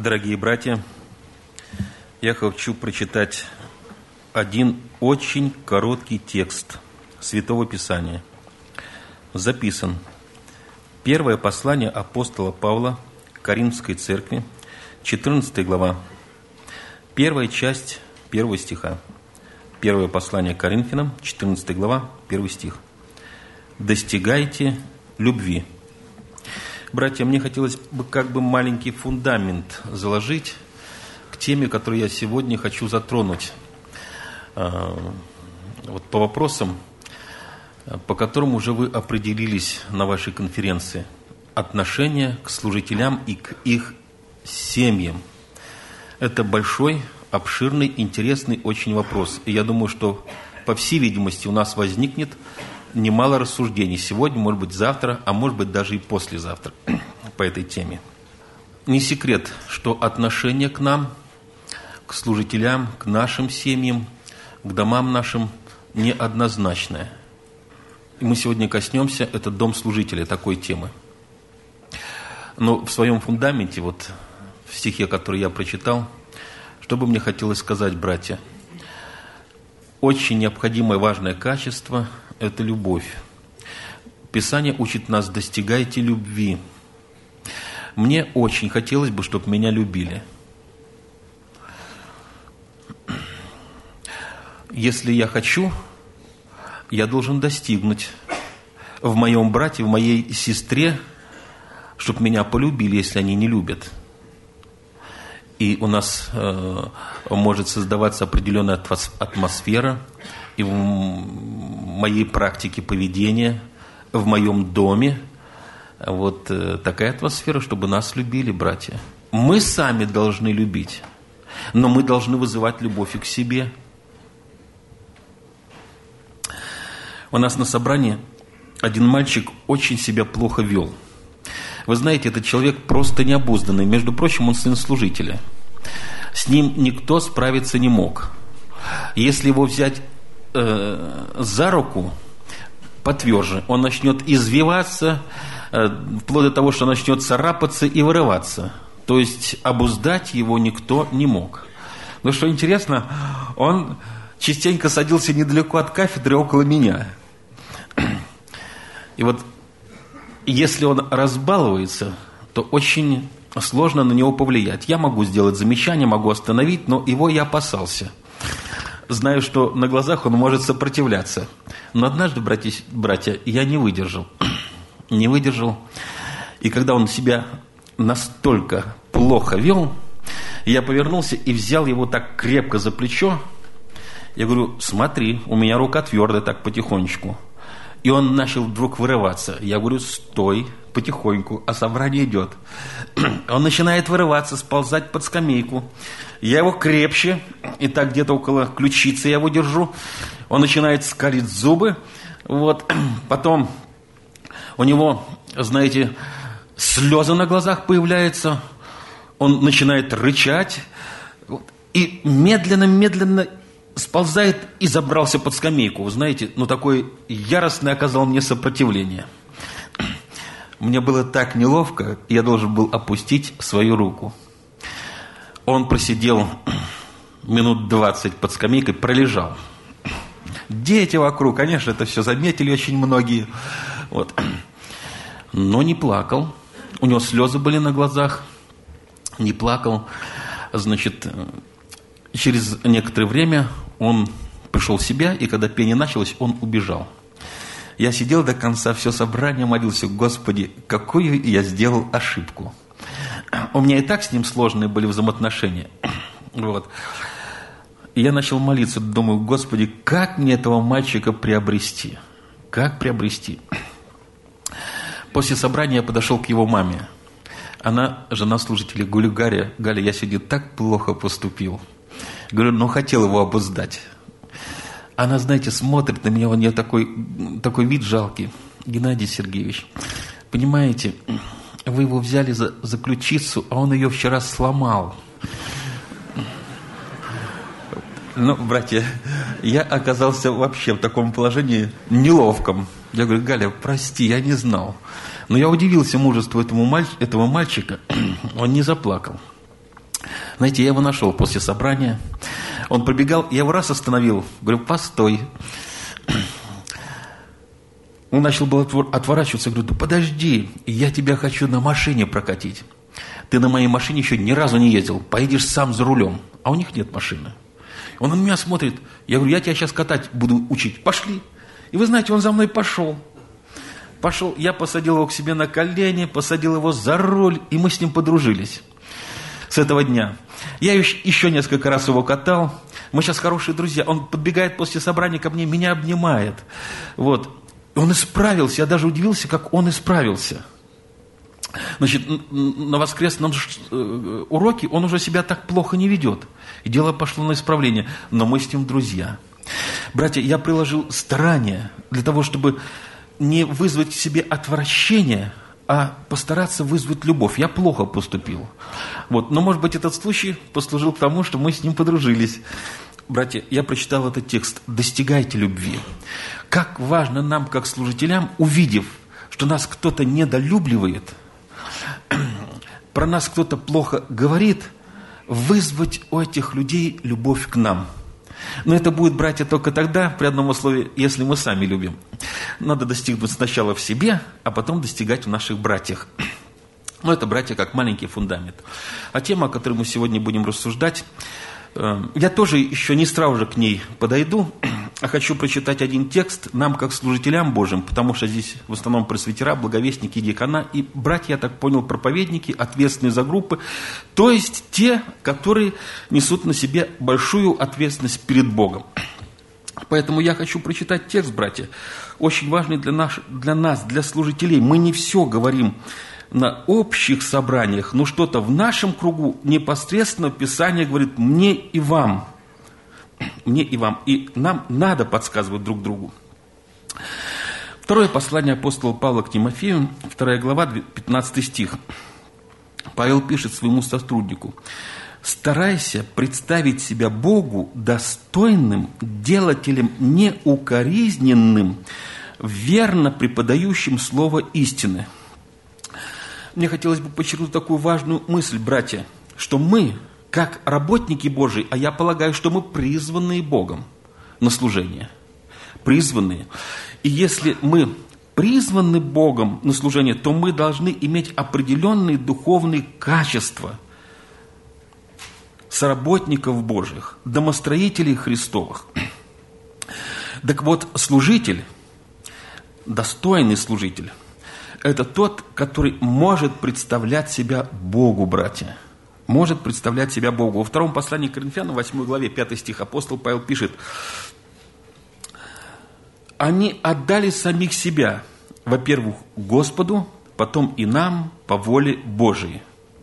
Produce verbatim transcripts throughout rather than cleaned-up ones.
Дорогие братья, я хочу прочитать один очень короткий текст Святого Писания. Записан. Первое послание апостола Павла к Коринфской церкви, четырнадцатая глава, первая часть первого стиха. Первое послание к Коринфянам, четырнадцатая глава, первый стих. «Достигайте любви». Братья, мне хотелось бы как бы маленький фундамент заложить к теме, которую я сегодня хочу затронуть. Вот по вопросам, по которым уже вы определились на вашей конференции. Отношение к служителям и к их семьям. Это большой, обширный, интересный очень вопрос. И я думаю, что, по всей видимости, у нас возникнет немало рассуждений сегодня, может быть, завтра, а может быть, даже и послезавтра по этой теме. Не секрет, что отношение к нам, к служителям, к нашим семьям, к домам нашим неоднозначное. И мы сегодня коснемся, это дом служителя, такой темы. Но в своем фундаменте, вот в стихе, который я прочитал, что бы мне хотелось сказать, братья, очень необходимое важное качество – это любовь. Писание учит нас: достигайте любви. Мне очень хотелось бы, чтобы меня любили. Если я хочу, я должен достигнуть в моем брате, в моей сестре, чтобы меня полюбили, если они не любят. И у нас э, может создаваться определенная атмосфера и в моей практике поведения, в моем доме. Вот э, такая атмосфера, чтобы нас любили, братья. Мы сами должны любить, но мы должны вызывать любовь и к себе. У нас на собрании один мальчик очень себя плохо вел. Вы знаете, этот человек просто необузданный. Между прочим, он сын служителя. С ним никто справиться не мог. Если его взять э, за руку потверже, он начнет извиваться, э, вплоть до того, что начнет царапаться и вырываться. То есть обуздать его никто не мог. Но что интересно, он частенько садился недалеко от кафедры, около меня. И вот если он разбалуется, то очень сложно на него повлиять. Я могу сделать замечание, могу остановить, но его я опасался. Знаю, что на глазах он может сопротивляться. Но однажды, братья, братья, я не выдержал. Не выдержал. И когда он себя настолько плохо вел, я повернулся и взял его так крепко за плечо. Я говорю: смотри, у меня рука твердая, так потихонечку. И он начал вдруг вырываться. Я говорю: стой, потихоньку, а собрание идет. Он начинает вырываться, сползать под скамейку. Я его крепче, и так где-то около ключицы я его держу. Он начинает скалить зубы. Вот. Потом у него, знаете, слезы на глазах появляются. Он начинает рычать. И медленно-медленно сползает и забрался под скамейку. Вы знаете, ну такое яростное оказал мне сопротивление. Мне было так неловко, я должен был опустить свою руку. Он просидел минут двадцать под скамейкой, пролежал. Дети вокруг, конечно, это все заметили очень многие. Вот. Но не плакал. У него слезы были на глазах. Не плакал. Значит, через некоторое время он пришел в себя, и когда пение началось, он убежал. Я сидел до конца, все собрание, молился: Господи, какую я сделал ошибку. У меня и так с ним сложные были взаимоотношения. Вот. И я начал молиться, думаю: Господи, как мне этого мальчика приобрести? Как приобрести? После собрания я подошел к его маме. Она жена служителя. Говорю: Галя, Галя, я сегодня так плохо поступил. Говорю: ну хотел его обуздать. Она, знаете, смотрит на меня, у нее такой, такой вид жалкий. Геннадий Сергеевич, понимаете, вы его взяли за, за ключицу, а он ее вчера сломал. Ну, братья, я оказался вообще в таком положении неловком. Я говорю: Галя, прости, я не знал. Но я удивился мужеству этому маль... этого мальчика. Он не заплакал. Знаете, я его нашел после собрания. Он пробегал, я его раз остановил. Говорю, постой. Он начал было отворачиваться. Говорю, да подожди, я тебя хочу на машине прокатить. Ты на моей машине еще ни разу не ездил. Поедешь сам за рулем. А у них нет машины. Он на меня смотрит. Я говорю, я тебя сейчас катать буду учить. Пошли. И вы знаете, он за мной пошел. Пошел, я посадил его к себе на колени, посадил его за руль, и мы с ним подружились с этого дня. Я еще несколько раз его катал. Мы сейчас хорошие друзья. Он подбегает после собрания ко мне, меня обнимает. Вот. Он исправился. Я даже удивился, как он исправился. Значит, на воскресном уроке он уже себя так плохо не ведет. И дело пошло на исправление. Но мы с ним друзья. Братья, я приложил старания для того, чтобы не вызвать в себе отвращение, а постараться вызвать любовь. Я плохо поступил. Вот. Но, может быть, этот случай послужил к тому, что мы с ним подружились. Братья, я прочитал этот текст. «Достигайте любви». Как важно нам, как служителям, увидев, что нас кто-то недолюбливает, про нас кто-то плохо говорит, вызвать у этих людей любовь к нам. Но это будет, братья, только тогда, при одном условии, если мы сами любим. Надо достигнуть сначала в себе, а потом достигать в наших братьях. Но это, братья, как маленький фундамент. А тема, о которой мы сегодня будем рассуждать, я тоже еще не сразу же к ней подойду, а хочу прочитать один текст нам, как служителям Божьим, потому что здесь в основном пресвитера, благовестники, диакона и братья, я так понял, проповедники, ответственные за группы, то есть те, которые несут на себе большую ответственность перед Богом. Поэтому я хочу прочитать текст, братья, очень важный для, наш, для нас, для служителей. Мы не все говорим на общих собраниях, но что-то в нашем кругу непосредственно Писание говорит мне и вам. Мне и вам. И нам надо подсказывать друг другу. Второе послание апостола Павла к Тимофею, вторая глава, пятнадцатый стих. Павел пишет своему сотруднику: «Старайся представить себя Богу достойным, делателем неукоризненным, верно преподающим слово истины». Мне хотелось бы подчеркнуть такую важную мысль, братья, что мы, как работники Божии, а я полагаю, что мы призванные Богом на служение. Призванные. И если мы призваны Богом на служение, то мы должны иметь определенные духовные качества соработников Божьих, домостроителей Христовых. Так вот, служитель, достойный служитель, это тот, который может представлять себя Богу, братья. Может представлять себя Богу. Во втором послании к Коринфянам, восьмой главе, пятый стих, апостол Павел пишет: «Они отдали самих себя, во-первых, Господу, потом и нам по воле Божией».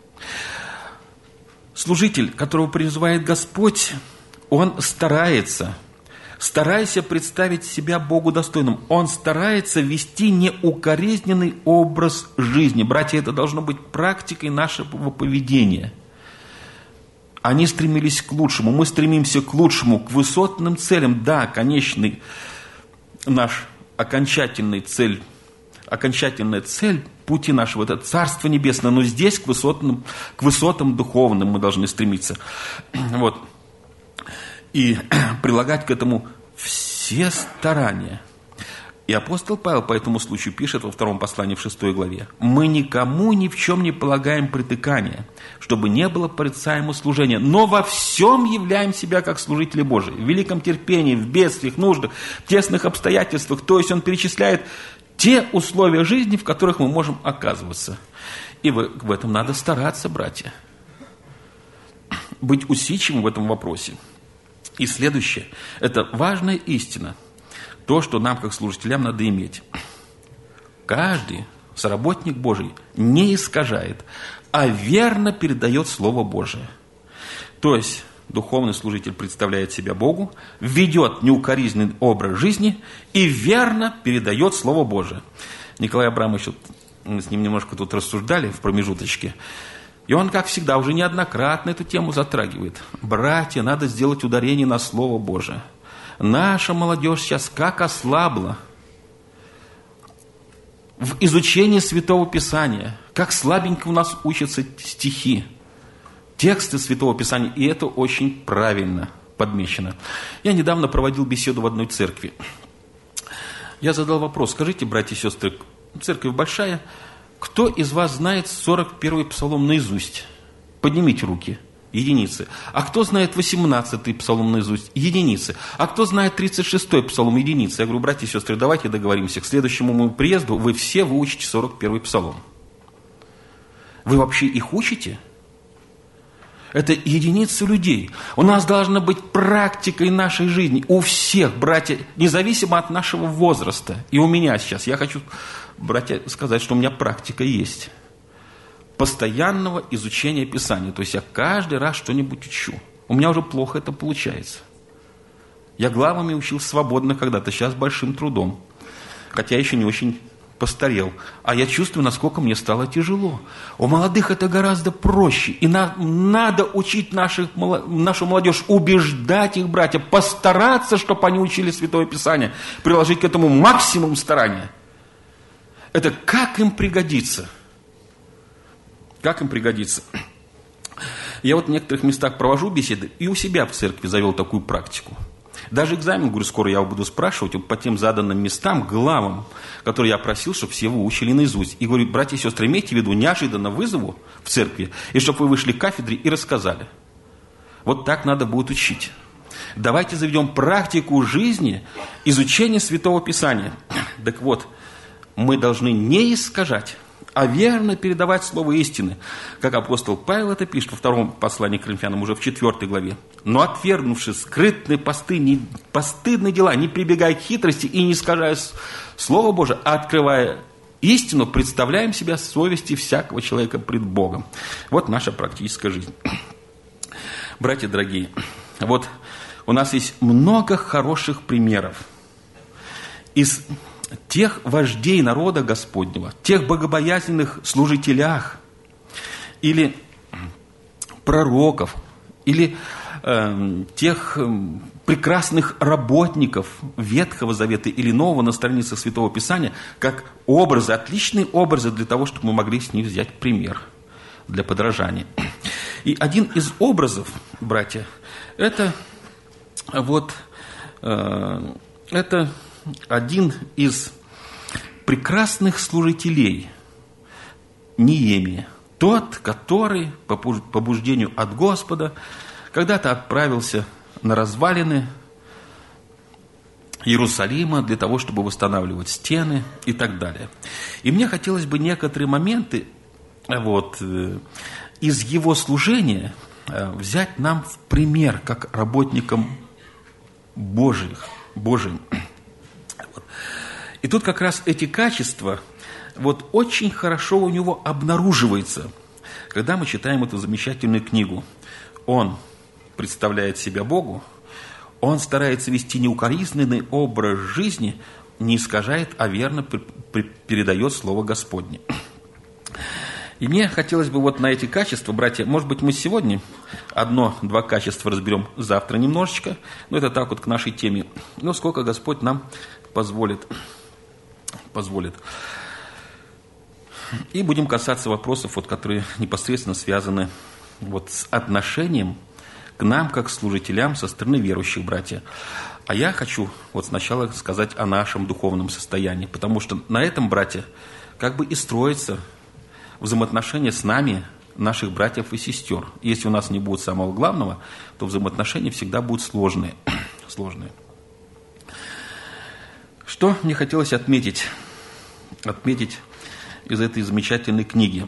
Служитель, которого призывает Господь, он старается, старайся представить себя Богу достойным. Он старается вести неукоризненный образ жизни. Братья, это должно быть практикой нашего поведения. Они стремились к лучшему, мы стремимся к лучшему, к высотным целям. Да, конечный наш окончательный цель, окончательная цель пути нашего – это Царство Небесное, но здесь к высотным, к высотам духовным мы должны стремиться. Вот. И прилагать к этому все старания. И апостол Павел по этому случаю пишет во втором послании в шестой главе: «Мы никому ни в чем не полагаем притыкания, чтобы не было порицаемо служения, но во всем являем себя как служители Божии, в великом терпении, в бедствиях, нуждах, в тесных обстоятельствах». То есть он перечисляет те условия жизни, в которых мы можем оказываться. И в, в этом надо стараться, братья. Быть усидчивым в этом вопросе. И следующее, это важная истина, то, что нам, как служителям, надо иметь. Каждый соработник Божий не искажает, а верно передает Слово Божие. То есть, духовный служитель представляет себя Богу, ведет неукоризненный образ жизни и верно передает Слово Божие. Николай Абрамович, мы с ним немножко тут рассуждали в промежуточке, и он, как всегда, уже неоднократно эту тему затрагивает. Братья, надо сделать ударение на Слово Божие. Наша молодежь сейчас как ослабла в изучении Святого Писания, как слабенько у нас учатся стихи. тексты Святого Писания, и это очень правильно подмечено. Я недавно проводил беседу в одной церкви. Я задал вопрос: скажите, братья и сестры, церковь большая, кто из вас знает сорок первый псалом наизусть? Поднимите руки. Единицы. А кто знает восемнадцатый псалом наизусть? Единицы. А кто знает тридцать шестой псалом? Единицы. Я говорю: братья и сестры, давайте договоримся. К следующему моему приезду вы все выучите сорок первый псалом. Вы вообще их учите? Это единицы людей. У нас должна быть практикой нашей жизни. У всех, братья, независимо от нашего возраста. И у меня сейчас. Я хочу, братья, сказать, что у меня практика есть. Постоянного изучения Писания. То есть я каждый раз что-нибудь учу. У меня уже плохо это получается. Я главами учил свободно когда-то, сейчас большим трудом. Хотя еще не очень постарел. А я чувствую, насколько мне стало тяжело. У молодых это гораздо проще. И на, надо учить наших, нашу молодежь, убеждать их, братья, постараться, чтобы они учили Святое Писание, приложить к этому максимум старания. Это как им пригодится. Как им пригодится? Я вот в некоторых местах провожу беседы, и у себя в церкви завел такую практику. Даже экзамен, говорю, скоро я буду спрашивать вот по тем заданным местам, главам, которые я просил, чтобы все выучили наизусть. И говорю: братья и сестры, имейте в виду, неожиданно вызову в церкви, и чтобы вы вышли к кафедре и рассказали. Вот так надо будет учить. Давайте заведем практику жизни изучения Святого Писания. Так вот, мы должны не искажать, а верно передавать слово истины. Как апостол Павел это пишет во втором послании к Коринфянам, уже в четвертой главе. Но отвергнувши скрытные посты, не, постыдные дела, не прибегая к хитрости и не искажая Слово Божие, а открывая истину, представляем себя совести всякого человека пред Богом. Вот наша практическая жизнь. Братья дорогие, вот у нас есть много хороших примеров из тех вождей народа Господнего, тех богобоязненных служителях, или пророков, или э, тех э, прекрасных работников Ветхого Завета или Нового на страницах Святого Писания, как образы, отличные образы для того, чтобы мы могли с них взять пример для подражания. И один из образов, братья, это вот э, это один из прекрасных служителей, Неемия, тот, который по побуждению от Господа когда-то отправился на развалины Иерусалима для того, чтобы восстанавливать стены и так далее. И мне хотелось бы некоторые моменты вот, из его служения взять нам в пример, как работникам Божьих, Божьим. И тут как раз эти качества вот очень хорошо у него обнаруживаются, когда мы читаем эту замечательную книгу. Он представляет себя Богу, он старается вести неукоризненный образ жизни, не искажает, а верно передает Слово Господне. И мне хотелось бы вот на эти качества, братья, может быть, мы сегодня одно-два качества разберем, завтра немножечко, но это так вот к нашей теме, но сколько Господь нам позволит. позволит. И будем касаться вопросов, вот, которые непосредственно связаны вот, с отношением к нам, как служителям со стороны верующих, братья. А я хочу вот сначала сказать о нашем духовном состоянии, потому что на этом, братья, как бы и строится взаимоотношения с нами, наших братьев и сестер. Если у нас не будет самого главного, то взаимоотношения всегда будут сложные. сложные. Что мне хотелось отметить, отметить из этой замечательной книги?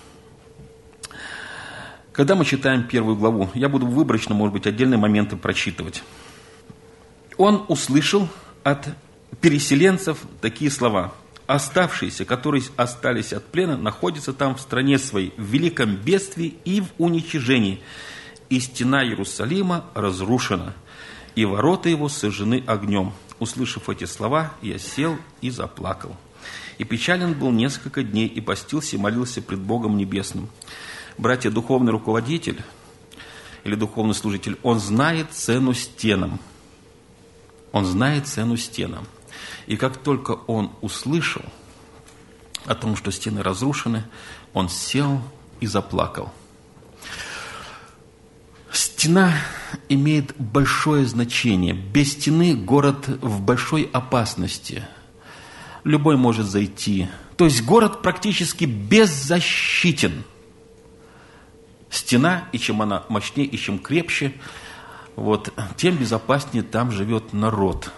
Когда мы читаем первую главу, я буду выборочно, может быть, отдельные моменты прочитывать. Он услышал от переселенцев такие слова: «Оставшиеся, которые остались от плена, находятся там в стране своей, в великом бедствии и в уничижении. И стена Иерусалима разрушена, и ворота его сожжены огнем». Услышав эти слова, я сел и заплакал. И печален был несколько дней, и постился, и молился пред Богом Небесным. Братья, духовный руководитель или духовный служитель, он знает цену стенам. Он знает цену стенам. И как только он услышал о том, что стены разрушены, он сел и заплакал. Стена имеет большое значение. Без стены город в большой опасности. Любой может зайти. То есть город практически беззащитен. Стена, и чем она мощнее, и чем крепче, вот, тем безопаснее там живет народ.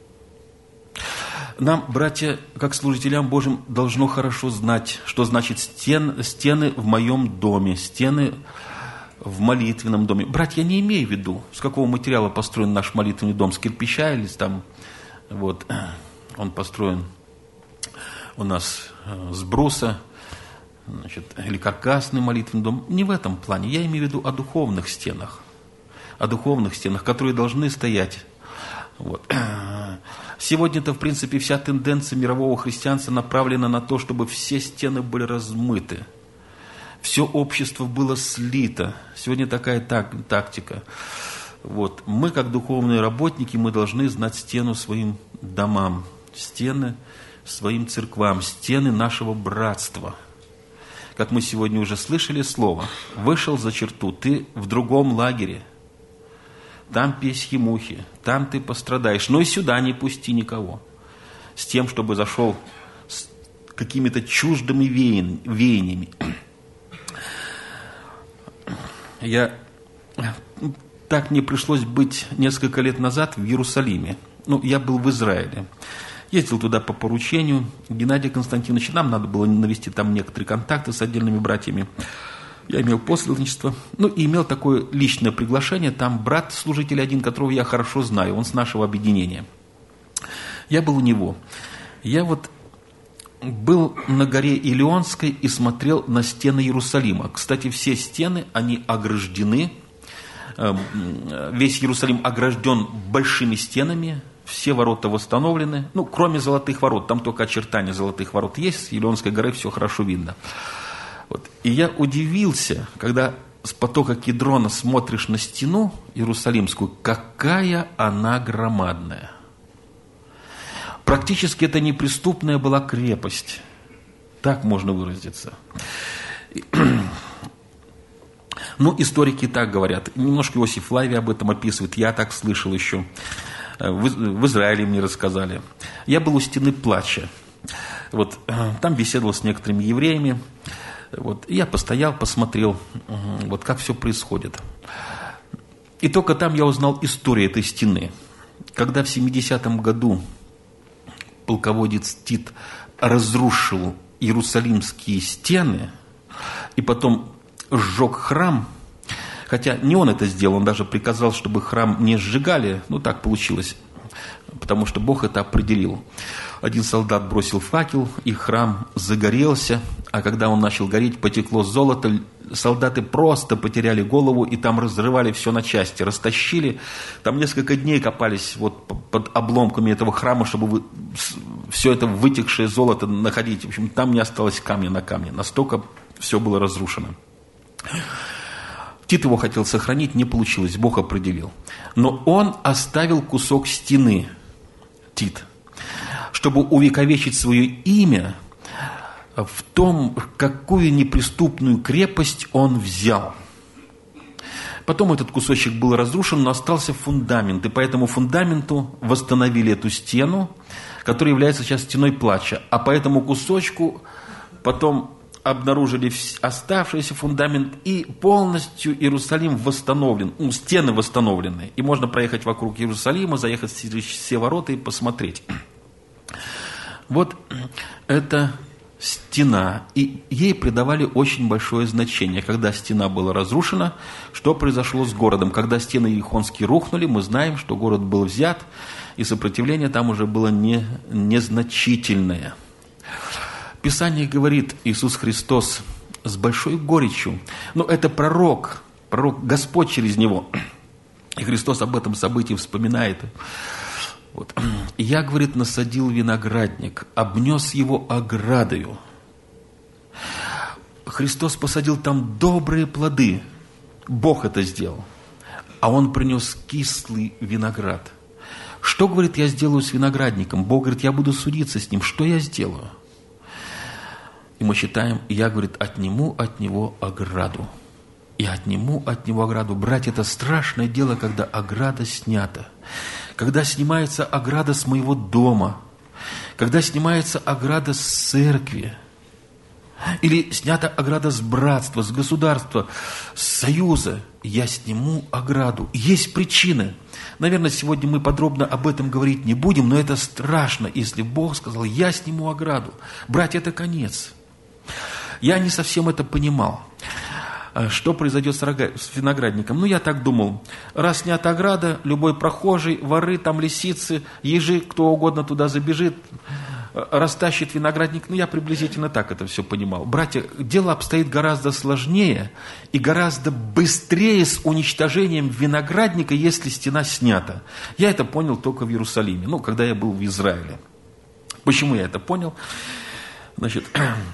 Нам, братья, как служителям Божьим, должно хорошо знать, что значит стен, стены в моем доме, стены в молитвенном доме. Братья, я не имею в виду, с какого материала построен наш молитвенный дом, с кирпича или там, вот, он построен у нас с бруса, значит, или каркасный молитвенный дом. Не в этом плане. Я имею в виду о духовных стенах, о духовных стенах, которые должны стоять. Вот. Сегодня-то, в принципе, вся тенденция мирового христианства направлена на то, чтобы все стены были размыты. Все общество было слито. Сегодня такая так, тактика. Вот. Мы, как духовные работники, мы должны знать стену своим домам, стены своим церквам, стены нашего братства. Как мы сегодня уже слышали слово, вышел за черту, ты в другом лагере. Там песхи-мухи, там ты пострадаешь. Но и сюда не пусти никого. С тем, чтобы зашел с какими-то чуждыми веяниями. Я... Так мне пришлось быть несколько лет назад в Иерусалиме. Ну, я был в Израиле. Ездил туда по поручению Геннадия Константиновича. Нам надо было навести там некоторые контакты с отдельными братьями. Я имел посредничество, ну и имел такое личное приглашение. Там брат, служитель один, которого я хорошо знаю, он с нашего объединения. Я был у него. Я вот был на горе Илионской и смотрел на стены Иерусалима. Кстати, все стены, они ограждены. Весь Иерусалим огражден большими стенами. Все ворота восстановлены. Ну, кроме золотых ворот. Там только очертания золотых ворот есть. С Илионской горы все хорошо видно. Вот. И я удивился, когда с потока Кедрона смотришь на стену Иерусалимскую, какая она громадная. Практически это неприступная была крепость. Так можно выразиться. Ну, историки так говорят. Немножко Иосиф Флавий об этом описывает. Я так слышал еще. В Израиле мне рассказали. Я был у стены плача. Вот, там беседовал с некоторыми евреями. Вот, и я постоял, посмотрел, вот как все происходит. И только там я узнал историю этой стены. Когда в семидесятом году полководец Тит разрушил Иерусалимские стены и потом сжег храм, хотя не он это сделал, он даже приказал, чтобы храм не сжигали, ну так получилось, потому что Бог это определил. Один солдат бросил факел, и храм загорелся, а когда он начал гореть, потекло золото, солдаты просто потеряли голову, и там разрывали все на части, растащили. Там несколько дней копались вот под обломками этого храма, чтобы все это вытекшее золото находить. В общем, там не осталось камня на камне, настолько все было разрушено. Тит его хотел сохранить, не получилось, Бог определил. Но он оставил кусок стены, Тит, чтобы увековечить свое имя в том, какую неприступную крепость он взял. Потом этот кусочек был разрушен, но остался фундамент, и по этому фундаменту восстановили эту стену, которая является сейчас стеной плача. А по этому кусочку потом обнаружили оставшийся фундамент, и полностью Иерусалим восстановлен, ну, стены восстановлены. И можно проехать вокруг Иерусалима, заехать через все ворота и посмотреть. Вот это стена, и ей придавали очень большое значение. Когда стена была разрушена, что произошло с городом? Когда стены Иерихонские рухнули, мы знаем, что город был взят, и сопротивление там уже было не, незначительное. Писание говорит, Иисус Христос с большой горечью, но это пророк, пророк Господь через него, и Христос об этом событии вспоминает. Вот. Я, говорит, насадил виноградник, обнес его оградою. Христос посадил там добрые плоды. Бог это сделал. А Он принес кислый виноград. Что, говорит, я сделаю с виноградником? Бог говорит, я буду судиться с ним. Что я сделаю? И мы читаем, я, говорит, отниму от него ограду. и отниму от него ограду. Братья, это страшное дело, когда ограда снята. Когда снимается ограда с моего дома, когда снимается ограда с церкви, или снята ограда с братства, с государства, с союза, я сниму ограду. Есть причины. Наверное, сегодня мы подробно об этом говорить не будем, но это страшно, если Бог сказал, я сниму ограду. Братья, это конец. Я не совсем это понимал. Что произойдет с виноградником? Ну, я так думал, раз снята ограда, любой прохожий, воры, там лисицы, ежи, кто угодно туда забежит, растащит виноградник. Ну, я приблизительно так это все понимал. Братья, дело обстоит гораздо сложнее и гораздо быстрее с уничтожением виноградника, если стена снята. Я это понял только в Иерусалиме, ну, когда я был в Израиле. Почему я это понял? Значит,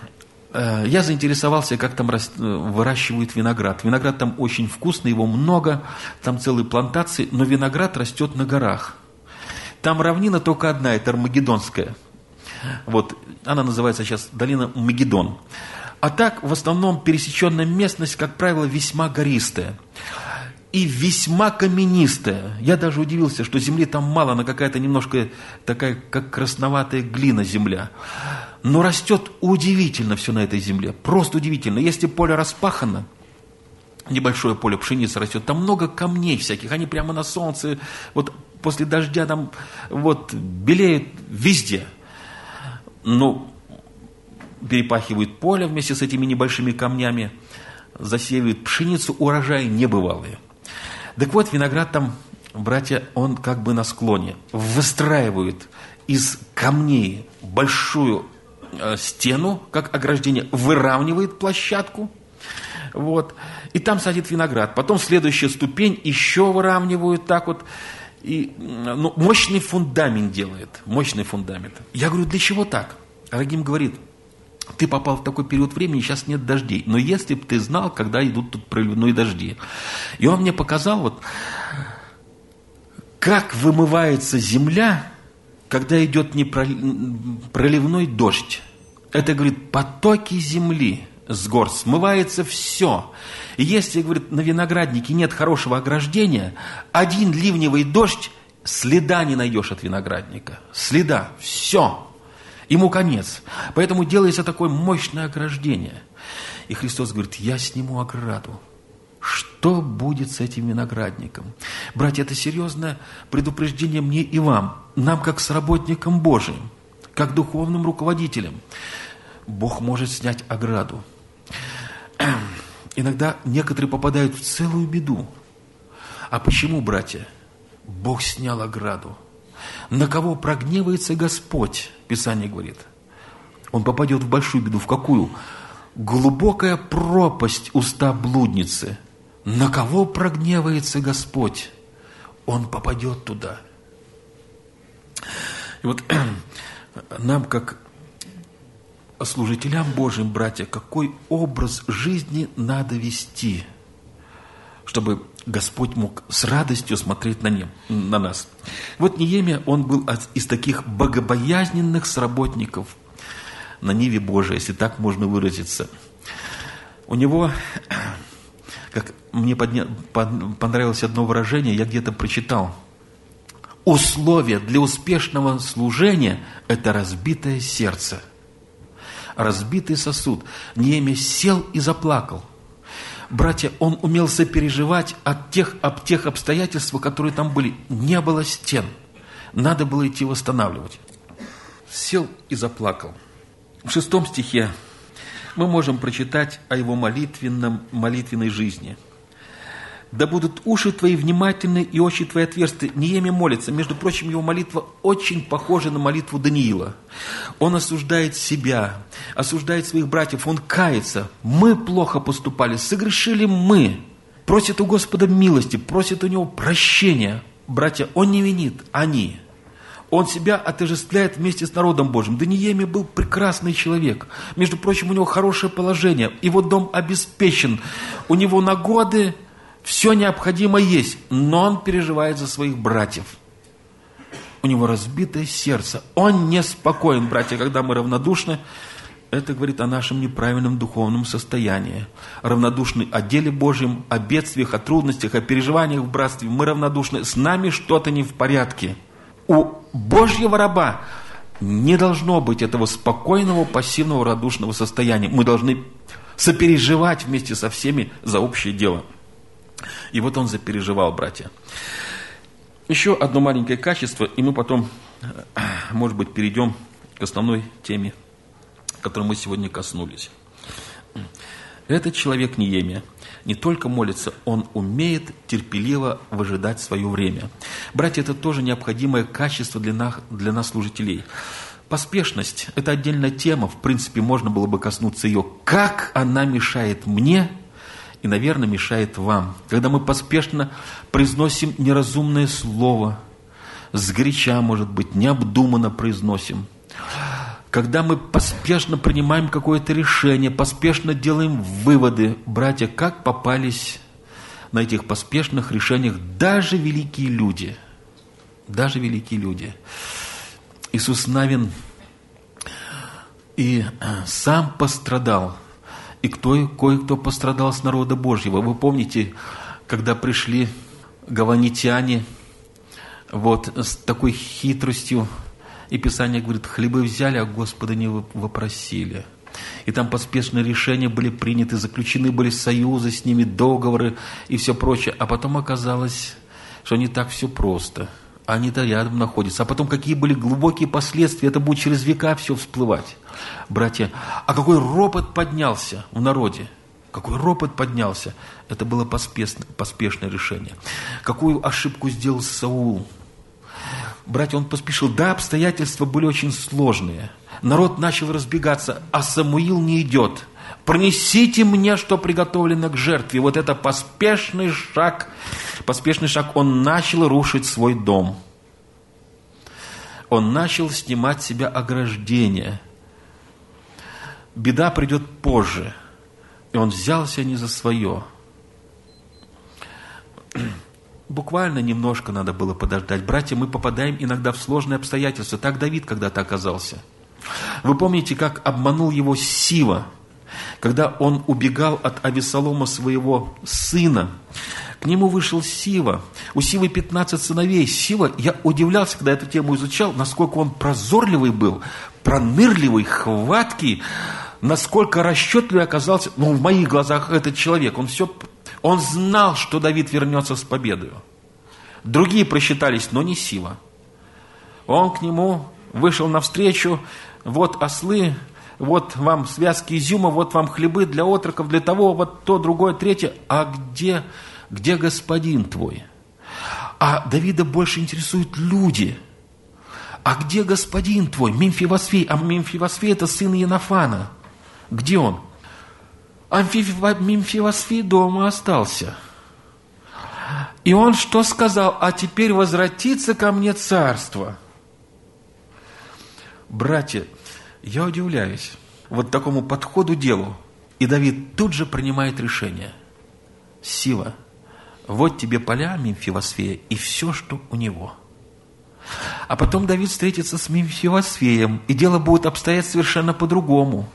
я заинтересовался, как там выращивают виноград. Виноград там очень вкусный, его много, там целые плантации, но виноград растет на горах. Там равнина только одна, это Армагеддонская. Вот, она называется сейчас долина Магеддон. А так, в основном, пересеченная местность, как правило, весьма гористая. И весьма каменистая. Я даже удивился, что земли там мало, она какая-то немножко такая, как красноватая глина земля. Но растет удивительно все на этой земле. Просто удивительно. Если поле распахано, небольшое поле пшеницы растет, там много камней всяких. Они прямо на солнце, вот после дождя там вот белеют везде. Ну, перепахивают поле вместе с этими небольшими камнями, засеивают пшеницу, урожаи небывалые. Так вот, виноград там, братья, он как бы на склоне. Выстраивают из камней большую э, стену, как ограждение, выравнивает площадку, вот, и там садит виноград. Потом следующая ступень еще выравнивают так вот. И, ну, мощный фундамент делает, мощный фундамент. Я говорю, для чего так? Рагим говорит, ты попал в такой период времени, сейчас нет дождей. Но если бы ты знал, когда идут тут проливные дожди. И он мне показал, вот, как вымывается земля, когда идет не проливной дождь. Это, говорит, потоки земли с гор, смывается все. И если, говорит, на винограднике нет хорошего ограждения, один ливневый дождь, следа не найдешь от виноградника. Следа. Все. Ему конец. Поэтому делается такое мощное ограждение. И Христос говорит, я сниму ограду. Что будет с этим виноградником? Братья, это серьезное предупреждение мне и вам. Нам, как с работником Божиим, как духовным руководителем. Бог может снять ограду. Иногда некоторые попадают в целую беду. А почему, братья? Бог снял ограду. На кого прогневается Господь, Писание говорит, он попадет в большую беду. В какую? Глубокая пропасть уста блудницы. На кого прогневается Господь? Он попадет туда. И вот нам, как служителям Божьим, братья, какой образ жизни надо вести, чтобы Господь мог с радостью смотреть на, нем, на нас. Вот Неемия, он был из таких богобоязненных сработников на ниве Божией, если так можно выразиться. У него, как мне подня, под, понравилось одно выражение, я где-то прочитал, условие для успешного служения – это разбитое сердце. Разбитый сосуд. Неемия сел и заплакал. Братья, он умел сопереживать от тех, об тех обстоятельствах, которые там были. Не было стен. Надо было идти восстанавливать. Сел и заплакал. В шестом стихе мы можем прочитать о его молитвенном, молитвенной жизни. «Да будут уши твои внимательны и очи твои отверсты». Неемия молится. Между прочим, его молитва очень похожа на молитву Даниила. Он осуждает себя, осуждает своих братьев, он кается. Мы плохо поступали, согрешили мы. Просит у Господа милости, просит у него прощения. Братья, он не винит, они. Он себя отождествляет вместе с народом Божьим. Да Неемия был прекрасный человек. Между прочим, у него хорошее положение. Его дом обеспечен. У него на годы все необходимое есть, но он переживает за своих братьев. У него разбитое сердце. Он неспокоен, братья, когда мы равнодушны. это говорит о нашем неправильном духовном состоянии. Равнодушны о деле Божьем, о бедствиях, о трудностях, о переживаниях в братстве. Мы равнодушны, с нами что-то не в порядке. У Божьего раба не должно быть этого спокойного, пассивного, радушного состояния. Мы должны сопереживать вместе со всеми за общее дело. И вот он запереживал, братья. Еще одно маленькое качество, и мы потом, может быть, перейдем к основной теме, которой мы сегодня коснулись. Этот человек Неемия не только молится, он умеет терпеливо выжидать свое время. Братья, это тоже необходимое качество для нас, для нас служителей. Поспешность – это отдельная тема, в принципе, можно было бы коснуться ее. Как она мешает мне и, наверное, мешает вам. Когда мы поспешно произносим неразумное слово, сгоряча, может быть, необдуманно произносим. Когда мы поспешно принимаем какое-то решение, поспешно делаем выводы, братья, как попались на этих поспешных решениях даже великие люди. Даже великие люди. Иисус Навин и сам пострадал. И кто, кое-кто пострадал с народа Божьего. Вы помните, когда пришли гаванитяне вот с такой хитростью, и Писание говорит, хлебы взяли, а Господа не вопросили. И там поспешные решения были приняты, заключены были союзы с ними, договоры и все прочее. А потом оказалось, что не так все просто. Они-то рядом находятся. А потом какие были глубокие последствия, это будет через века все всплывать. Братья, а какой ропот поднялся в народе? Какой ропот поднялся? Это было поспешное, поспешное решение. Какую ошибку сделал Саул? Братья, он поспешил. Да, обстоятельства были очень сложные. Народ начал разбегаться, а Самуил не идет. Принесите мне, что приготовлено к жертве. Вот это поспешный шаг. Поспешный шаг. Он начал рушить свой дом. Он начал снимать с себя ограждение. Беда придет позже. И он взялся не за свое. Буквально немножко надо было подождать. Братья, мы попадаем иногда в сложные обстоятельства. Так Давид когда-то оказался. Вы помните, как обманул его Сива, когда он убегал от Авесолома, своего сына. К нему вышел Сива. У Сивы пятнадцать сыновей. Сива, я удивлялся, когда эту тему изучал, насколько он прозорливый был, пронырливый, хваткий, насколько расчетливый оказался, ну, в моих глазах этот человек. Он все... Он знал, что Давид вернется с победой. Другие просчитались, но не Сива. Он к нему вышел навстречу. Вот ослы, вот вам связки изюма, вот вам хлебы для отроков, для того, вот то, другое, третье. А где, где господин твой? А Давида больше интересуют люди. А где господин твой? Мемфивосфей. А Мемфивосфей – это сын Иоаннафана. Где он? А Мемфивосфей дома остался. И он что сказал? А теперь возвратится ко мне царство. Братья, я удивляюсь вот такому подходу к делу. И Давид тут же принимает решение. Сива, вот тебе поля Мемфивосфея и все, что у него. А потом Давид встретится с Мемфивосфеем, и дело будет обстоять совершенно по-другому.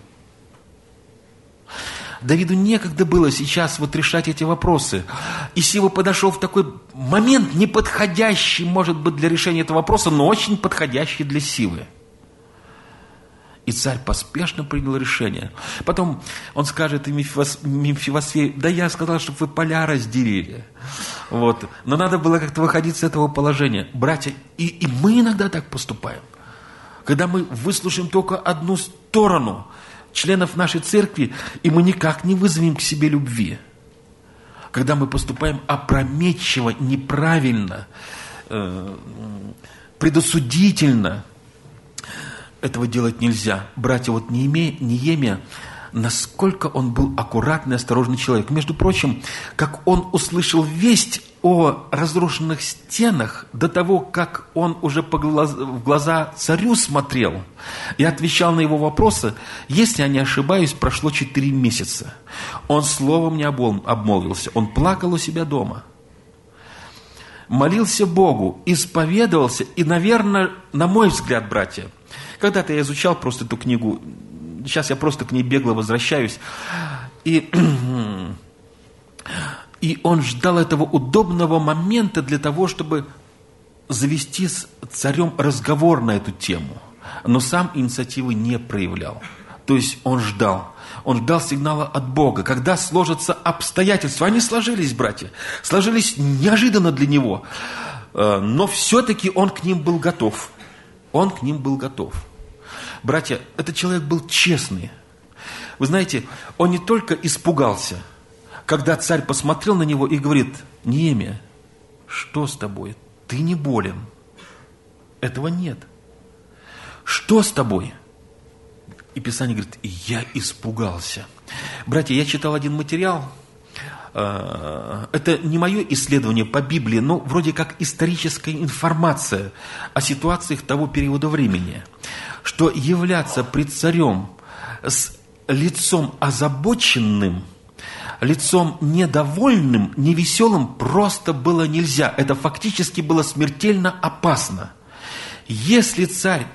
Давиду некогда было сейчас вот решать эти вопросы. И Сива подошел в такой момент, неподходящий, может быть, для решения этого вопроса, но очень подходящий для Сивы. И царь поспешно принял решение. Потом он скажет Мемфивосфею, да я сказал, чтобы вы поля разделили. Вот. Но надо было как-то выходить с этого положения. Братья, и, и мы иногда так поступаем. Когда мы выслушаем только одну сторону членов нашей церкви, и мы никак не вызовем к себе любви. Когда мы поступаем опрометчиво, неправильно, э, предосудительно, этого делать нельзя. Братья, вот Неемия, насколько он был аккуратный, осторожный человек. Между прочим, как он услышал весть о разрушенных стенах до того, как он уже по глаз, в глаза царю смотрел и отвечал на его вопросы, если я не ошибаюсь, прошло четыре месяца. Он словом не обмолвился, он плакал у себя дома. Молился Богу, исповедовался, и, наверное, на мой взгляд, братья, когда-то я изучал просто эту книгу сейчас я просто к ней бегло возвращаюсь. И, и он ждал этого удобного момента для того, чтобы завести с царем разговор на эту тему. Но сам инициативы не проявлял. То есть он ждал. Он ждал сигнала от Бога. Когда сложатся обстоятельства, они сложились, братья, сложились неожиданно для него. Но все-таки он к ним был готов. Он к ним был готов. Братья, этот человек был честный. Вы знаете, он не только испугался, когда царь посмотрел на него и говорит: Неемия, что с тобой? Ты не болен. Этого нет. Что с тобой? И Писание говорит: я испугался. Братья, я читал один материал. Это не мое исследование по Библии, но вроде как историческая информация о ситуациях того периода времени, что являться пред царем с лицом озабоченным, лицом недовольным, невеселым просто было нельзя. Это фактически было смертельно опасно. Если царь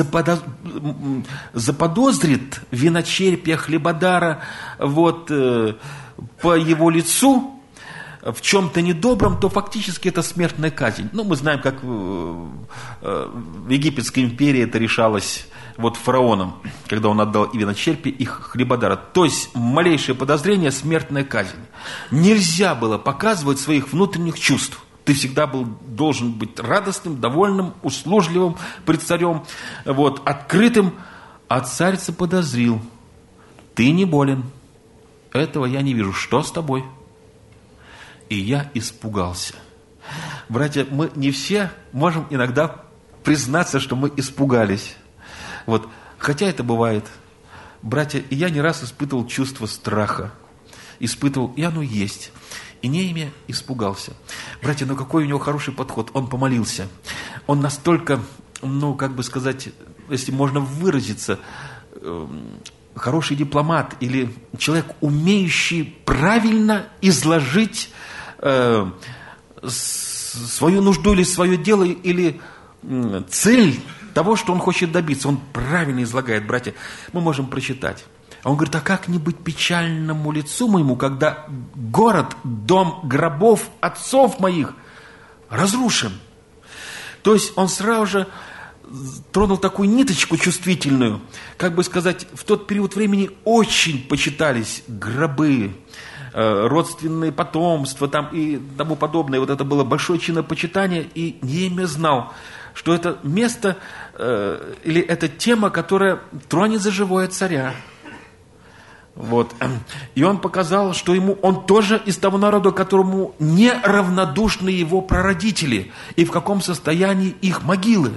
заподозрит виночерпия, хлебодара вот, э, по его лицу в чем-то недобром, то фактически это смертная казнь. Ну, мы знаем, как в, в Египетской империи это решалось вот фараоном, когда он отдал и виночерпия, и хлебодара. То есть малейшее подозрение – смертная казнь. Нельзя было показывать своих внутренних чувств. Ты всегда был, должен быть радостным, довольным, услужливым пред царем, вот, открытым. А царь заподозрил: ты не болен. Этого я не вижу. Что с тобой? И я испугался. Братья, мы не все можем иногда признаться, что мы испугались. Вот. Хотя это бывает. Братья, и я не раз испытывал чувство страха. Испытывал, и оно есть. И Неемия испугался. Братья, ну какой у него хороший подход. Он помолился. Он настолько, ну, как бы сказать, если можно выразиться, э, хороший дипломат или человек, умеющий правильно изложить э, свою нужду или свое дело, или э, цель того, что он хочет добиться. Он правильно излагает, братья. Мы можем прочитать. А он говорит: а как не быть печальному лицу моему, когда город, дом гробов отцов моих разрушен? То есть он сразу же тронул такую ниточку чувствительную, как бы сказать, в тот период времени очень почитались гробы, родственные потомства там и тому подобное. Вот это было большое чинопочитание, и Неемия знал, что это место э, или это тема, которая тронет за живое царя. Вот. И он показал, что ему, он тоже из того народа, которому не равнодушны его прародители, и в каком состоянии их могилы.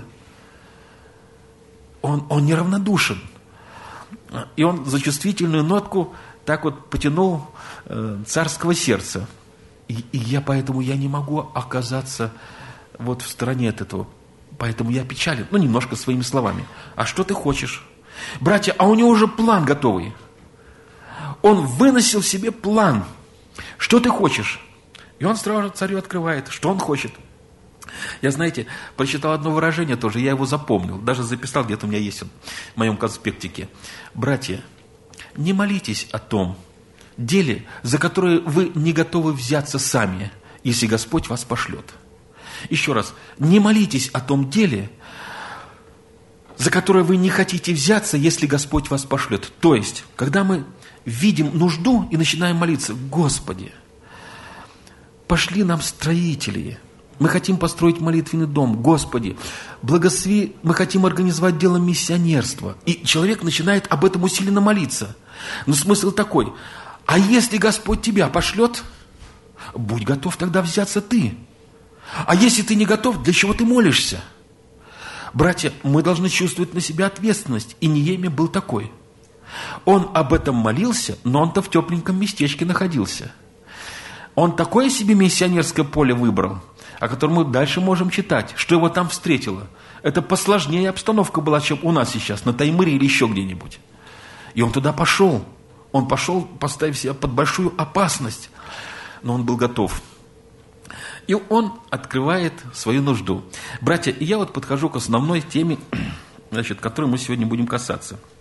Он, он неравнодушен. И он за чувствительную нотку так вот потянул э, царского сердца. И, и я поэтому я не могу оказаться вот в стороне от этого. Поэтому я печален, ну, немножко своими словами. А что ты хочешь? Братья, а у него уже план готовый. Он выносил себе план. Что ты хочешь? И он сразу царю открывает, что он хочет. Я, знаете, прочитал одно выражение тоже, я его запомнил, даже записал, где-то у меня есть он, в моем конспектике. Братья, не молитесь о том деле, за которое вы не готовы взяться сами, если Господь вас пошлет. Еще раз, не молитесь о том деле, за которое вы не хотите взяться, если Господь вас пошлет. То есть, когда мы видим нужду и начинаем молиться: Господи, пошли нам строители, мы хотим построить молитвенный дом, Господи, благослови, мы хотим организовать дело миссионерства. И человек начинает об этом усиленно молиться. Но смысл такой: а если Господь тебя пошлет, будь готов тогда взяться ты. А если ты не готов, для чего ты молишься? Братья, мы должны чувствовать на себя ответственность. И Неемия был такой. Он об этом молился, но он-то в тепленьком местечке находился. Он такое себе миссионерское поле выбрал, о котором мы дальше можем читать, что его там встретило. Это посложнее обстановка была, чем у нас сейчас, на Таймыре или еще где-нибудь. И он туда пошел. Он пошел, поставив себя под большую опасность. Но он был готов. И он открывает свою нужду. Братья, и я вот подхожу к основной теме, значит, которой мы сегодня будем касаться.